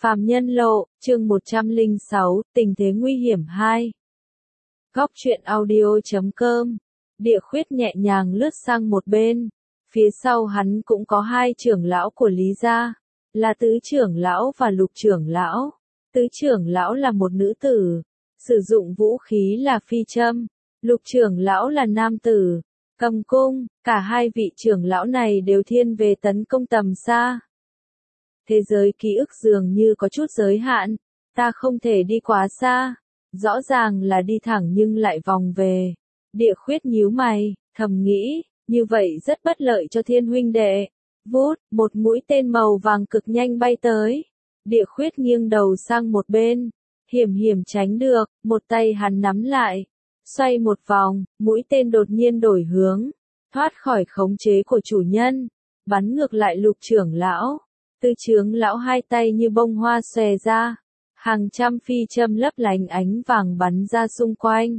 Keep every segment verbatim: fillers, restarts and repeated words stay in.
Phàm Nhân Lộ, chương một trăm lẻ sáu, tình thế nguy hiểm hai. Góc truyện audio chấm com. Địa Khuyết nhẹ nhàng lướt sang một bên. Phía sau hắn cũng có hai trưởng lão của Lý gia, là tứ trưởng lão và lục trưởng lão. Tứ trưởng lão là một nữ tử, sử dụng vũ khí là phi châm. Lục trưởng lão là nam tử, cầm cung. Cả hai vị trưởng lão này đều thiên về tấn công tầm xa. Thế giới ký ức dường như có chút giới hạn, ta không thể đi quá xa, rõ ràng là đi thẳng nhưng lại vòng về. Địa Khuyết nhíu mày, thầm nghĩ, như vậy rất bất lợi cho Thiên huynh đệ. Vút, một mũi tên màu vàng cực nhanh bay tới. Địa Khuyết nghiêng đầu sang một bên, hiểm hiểm tránh được, một tay hắn nắm lại, xoay một vòng, mũi tên đột nhiên đổi hướng, thoát khỏi khống chế của chủ nhân, bắn ngược lại lục trưởng lão. Tứ trưởng lão hai tay như bông hoa xòe ra, hàng trăm phi châm lấp lánh ánh vàng bắn ra xung quanh.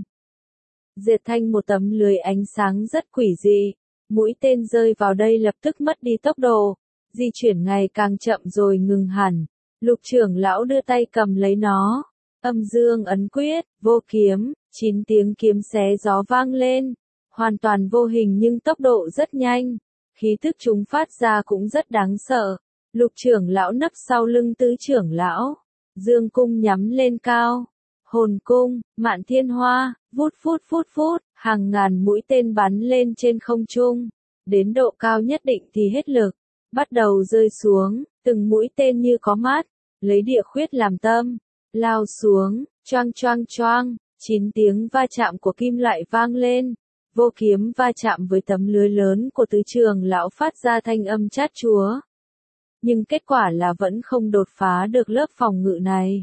Diệt thành một tấm lưới ánh sáng rất quỷ dị, mũi tên rơi vào đây lập tức mất đi tốc độ, di chuyển ngày càng chậm rồi ngừng hẳn. Lục trưởng lão đưa tay cầm lấy nó, âm dương ấn quyết, vô kiếm, chín tiếng kiếm xé gió vang lên, hoàn toàn vô hình nhưng tốc độ rất nhanh, khí thức chúng phát ra cũng rất đáng sợ. Lục trưởng lão nấp sau lưng tứ trưởng lão, dương cung nhắm lên cao, hồn cung, mạn thiên hoa, vút phút phút phút, hàng ngàn mũi tên bắn lên trên không trung, đến độ cao nhất định thì hết lực, bắt đầu rơi xuống, từng mũi tên như có mắt, lấy Địa Khuyết làm tâm, lao xuống, choang choang choang, chín tiếng va chạm của kim loại vang lên, vô kiếm va chạm với tấm lưới lớn của tứ trưởng lão phát ra thanh âm chát chúa. Nhưng kết quả là vẫn không đột phá được lớp phòng ngự này.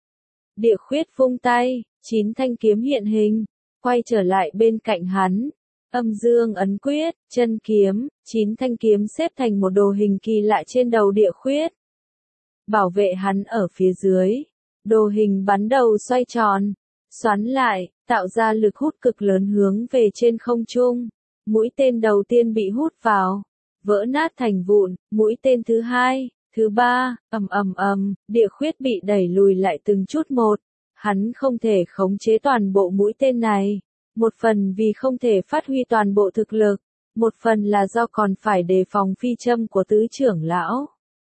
Địa Khuyết vung tay, chín thanh kiếm hiện hình, quay trở lại bên cạnh hắn. Âm dương ấn quyết, chân kiếm, chín thanh kiếm xếp thành một đồ hình kỳ lạ trên đầu Địa Khuyết. Bảo vệ hắn ở phía dưới. Đồ hình bắn đầu xoay tròn, xoắn lại, tạo ra lực hút cực lớn hướng về trên không trung. Mũi tên đầu tiên bị hút vào, vỡ nát thành vụn, mũi tên thứ hai, thứ ba, ầm ầm ầm, Địa Khuyết bị đẩy lùi lại từng chút một. Hắn không thể khống chế toàn bộ mũi tên này, một phần vì không thể phát huy toàn bộ thực lực, một phần là do còn phải đề phòng phi châm của tứ trưởng lão.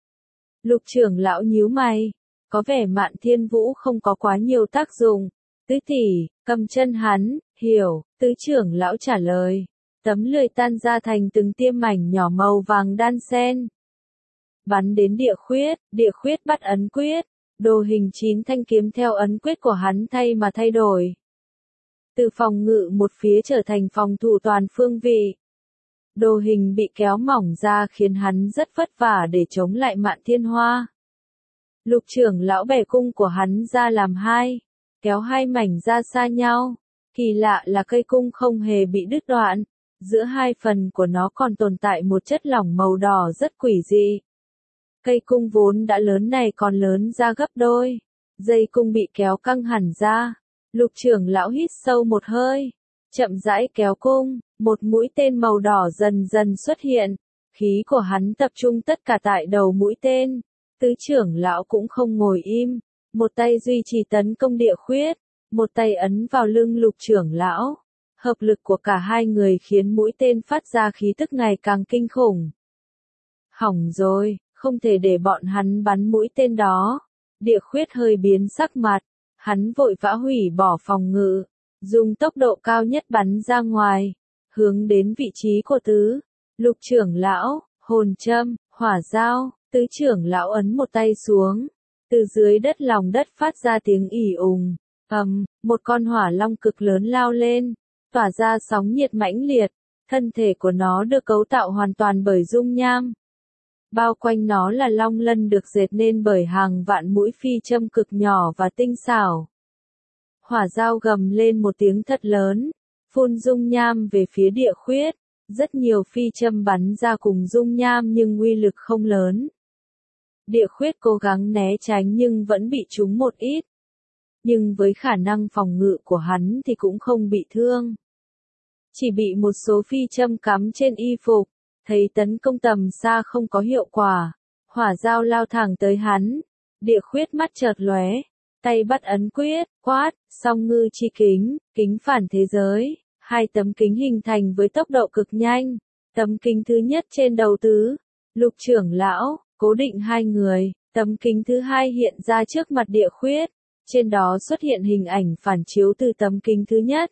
Lục trưởng lão nhíu mày, có vẻ Mạn Thiên Vũ không có quá nhiều tác dụng. Tứ tỷ, cầm chân hắn, hiểu, tứ trưởng lão trả lời. Tấm lưới tan ra thành từng tiêm mảnh nhỏ màu vàng đan xen. Bắn đến Địa Khuyết, Địa Khuyết bắt ấn quyết, đồ hình chín thanh kiếm theo ấn quyết của hắn thay mà thay đổi. Từ phòng ngự một phía trở thành phòng thủ toàn phương vị. Đồ hình bị kéo mỏng ra khiến hắn rất vất vả để chống lại Mạn Thiên Hoa. Lục trưởng lão bẻ cung của hắn ra làm hai, kéo hai mảnh ra xa nhau. Kỳ lạ là cây cung không hề bị đứt đoạn. Giữa hai phần của nó còn tồn tại một chất lỏng màu đỏ rất quỷ dị. Cây cung vốn đã lớn này còn lớn ra gấp đôi. Dây cung bị kéo căng hẳn ra. Lục trưởng lão hít sâu một hơi, chậm rãi kéo cung, một mũi tên màu đỏ dần dần xuất hiện. Khí của hắn tập trung tất cả tại đầu mũi tên. Tứ trưởng lão cũng không ngồi im, một tay duy trì tấn công Địa Khuyết, một tay ấn vào lưng lục trưởng lão. Hợp lực của cả hai người khiến mũi tên phát ra khí tức ngày càng kinh khủng. Hỏng rồi, không thể để bọn hắn bắn mũi tên đó. Địa Khuyết hơi biến sắc mặt, hắn vội vã hủy bỏ phòng ngự, dùng tốc độ cao nhất bắn ra ngoài, hướng đến vị trí của tứ. Lục trưởng lão, hồn châm, hỏa dao, tứ trưởng lão ấn một tay xuống. Từ dưới đất lòng đất phát ra tiếng ỉ ùng, ầm, một con hỏa long cực lớn lao lên, tỏa ra sóng nhiệt mãnh liệt, thân thể của nó được cấu tạo hoàn toàn bởi dung nham. Bao quanh nó là long lân được dệt nên bởi hàng vạn mũi phi châm cực nhỏ và tinh xảo. Hỏa dao gầm lên một tiếng thật lớn, phun dung nham về phía Địa Khuyết, rất nhiều phi châm bắn ra cùng dung nham nhưng uy lực không lớn. Địa Khuyết cố gắng né tránh nhưng vẫn bị trúng một ít. Nhưng với khả năng phòng ngự của hắn thì cũng không bị thương. Chỉ bị một số phi châm cắm trên y phục, thấy tấn công tầm xa không có hiệu quả, hỏa dao lao thẳng tới hắn, Địa khuyết mắt chợt lóe, tay bắt ấn quyết, quát, song ngư chi kính, kính phản thế giới. Hai tấm kính hình thành với tốc độ cực nhanh. Tấm kính thứ nhất trên đầu tứ, Lục trưởng lão, cố định hai người. Tấm kính thứ hai hiện ra trước mặt địa khuyết. Trên đó xuất hiện hình ảnh phản chiếu từ tấm kính thứ nhất.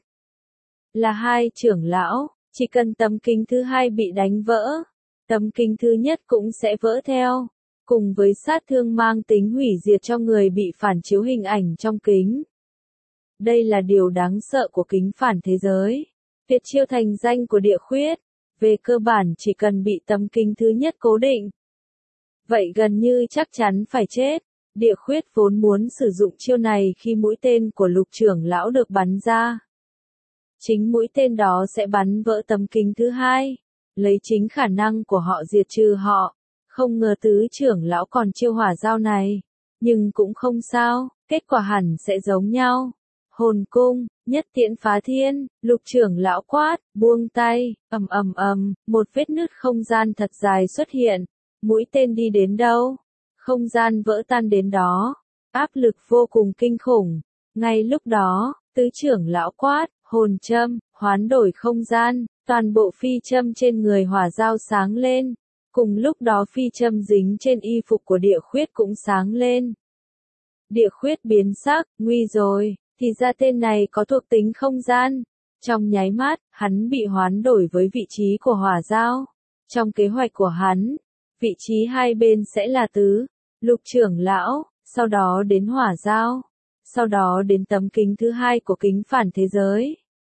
Là hai trưởng lão, chỉ cần tấm kính thứ hai bị đánh vỡ, tấm kính thứ nhất cũng sẽ vỡ theo, cùng với sát thương mang tính hủy diệt cho người bị phản chiếu hình ảnh trong kính. Đây là điều đáng sợ của kính phản thế giới. Tuyệt chiêu thành danh của địa khuyết, về cơ bản chỉ cần bị tấm kính thứ nhất cố định, vậy gần như chắc chắn phải chết. Địa khuyết vốn muốn sử dụng chiêu này khi mũi tên của Lục trưởng lão được bắn ra. Chính mũi tên đó sẽ bắn vỡ tấm kính thứ hai, lấy chính khả năng của họ diệt trừ họ. Không ngờ tứ trưởng lão còn chiêu hỏa dao này, nhưng cũng không sao, kết quả hẳn sẽ giống nhau. Hồn cung, nhất tiễn phá thiên, Lục trưởng lão quát, buông tay, ầm ầm ầm, một vết nứt không gian thật dài xuất hiện. Mũi tên đi đến đâu, không gian vỡ tan đến đó, áp lực vô cùng kinh khủng. Ngay lúc đó, tứ trưởng lão quát, hồn châm, hoán đổi không gian, toàn bộ phi châm trên người hỏa dao sáng lên. Cùng lúc đó phi châm dính trên y phục của địa khuyết cũng sáng lên. Địa khuyết biến sắc, nguy rồi, thì ra tên này có thuộc tính không gian. Trong nháy mắt, hắn bị hoán đổi với vị trí của hỏa dao. Trong kế hoạch của hắn, vị trí hai bên sẽ là tứ, Lục trưởng lão, sau đó đến hỏa dao, sau đó đến tấm kính thứ hai của kính phản thế giới.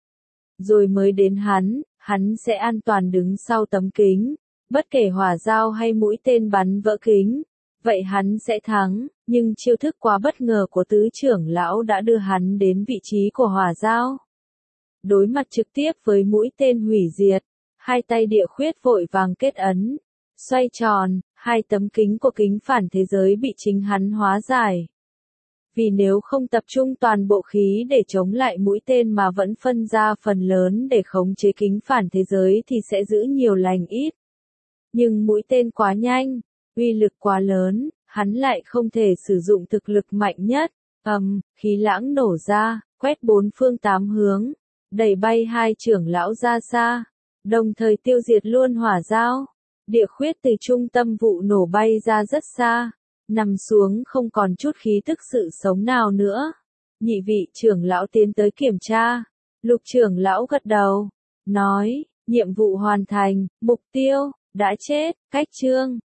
Rồi mới đến hắn, hắn sẽ an toàn đứng sau tấm kính, bất kể hỏa dao hay mũi tên bắn vỡ kính, vậy hắn sẽ thắng, nhưng chiêu thức quá bất ngờ của tứ trưởng lão đã đưa hắn đến vị trí của hỏa dao. Đối mặt trực tiếp với mũi tên hủy diệt, hai tay địa khuyết vội vàng kết ấn, xoay tròn, hai tấm kính của kính phản thế giới bị chính hắn hóa giải. Vì nếu không tập trung toàn bộ khí để chống lại mũi tên mà vẫn phân ra phần lớn để khống chế kính phản thế giới thì sẽ giữ nhiều lành ít. Nhưng mũi tên quá nhanh, uy lực quá lớn, hắn lại không thể sử dụng thực lực mạnh nhất. Ầm, khí lãng nổ ra, quét bốn phương tám hướng, đẩy bay hai trưởng lão ra xa, đồng thời tiêu diệt luôn hỏa dao. Địa khuyết từ trung tâm vụ nổ bay ra rất xa, nằm xuống không còn chút khí tức sự sống nào nữa. Nhị vị trưởng lão tiến tới kiểm tra. Lục trưởng lão gật đầu, nói, nhiệm vụ hoàn thành, mục tiêu, đã chết, cách chương.